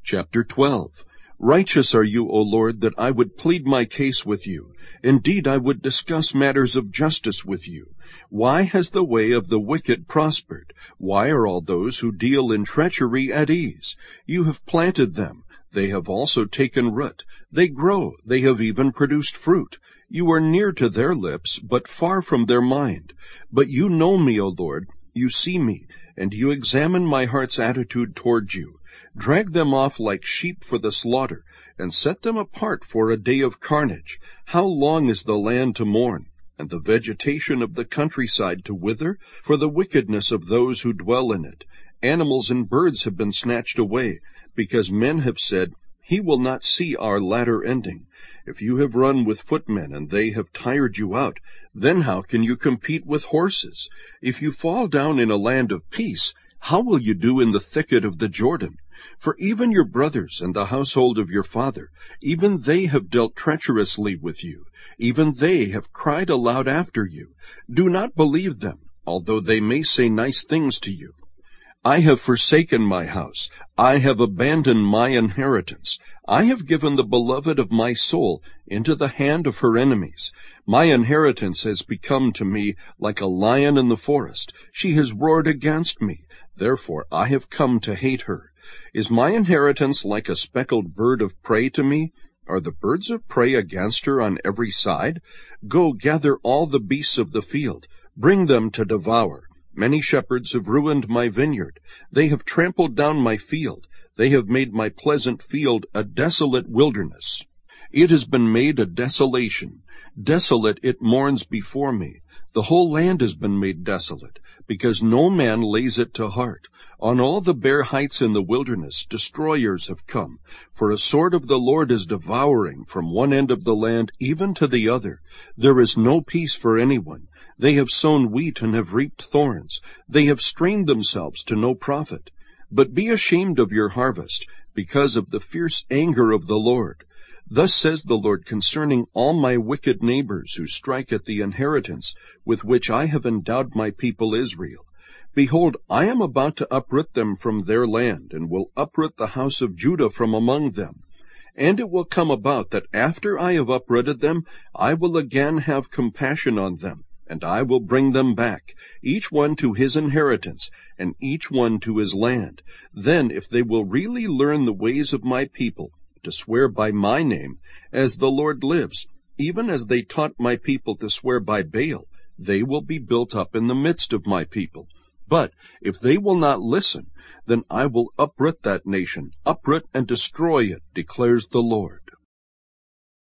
Chapter 12. Righteous are you, O Lord, that I would plead my case with you. Indeed, I would discuss matters of justice with you. Why has the way of the wicked prospered? Why are all those who deal in treachery at ease? You have planted them. They have also taken root. They grow. They have even produced fruit. You are near to their lips, but far from their mind. But you know me, O Lord. You see me, and you examine my heart's attitude toward you. Drag them off like sheep for the slaughter, and set them apart for a day of carnage. How long is the land to mourn, and the vegetation of the countryside to wither, for the wickedness of those who dwell in it? Animals and birds have been snatched away, because men have said, He will not see our latter ending. If you have run with footmen, and they have tired you out, then how can you compete with horses? If you fall down in a land of peace, how will you do in the thicket of the Jordan? For even your brothers and the household of your father, even they have dealt treacherously with you. Even they have cried aloud after you. Do not believe them, although they may say nice things to you. I have forsaken my house. I have abandoned my inheritance. I have given the beloved of my soul into the hand of her enemies. My inheritance has become to me like a lion in the forest. She has roared against me. Therefore I have come to hate her. Is my inheritance like a speckled bird of prey to me? Are the birds of prey against her on every side? Go, gather all the beasts of the field. Bring them to devour. Many shepherds have ruined my vineyard. They have trampled down my field. They have made my pleasant field a desolate wilderness. It has been made a desolation. Desolate it mourns before me. The whole land has been made desolate, because no man lays it to heart. On all the bare heights in the wilderness destroyers have come, for a sword of the Lord is devouring from one end of the land even to the other. There is no peace for anyone. They have sown wheat and have reaped thorns. They have strained themselves to no profit. But be ashamed of your harvest, because of the fierce anger of the Lord. Thus says the Lord concerning all my wicked neighbors who strike at the inheritance with which I have endowed my people Israel. Behold, I am about to uproot them from their land, and will uproot the house of Judah from among them. And it will come about that after I have uprooted them, I will again have compassion on them, and I will bring them back, each one to his inheritance, and each one to his land. Then, if they will really learn the ways of my people, to swear by my name, as the Lord lives, even as they taught my people to swear by Baal, they will be built up in the midst of my people. But if they will not listen, then I will uproot that nation, uproot and destroy it, declares the Lord.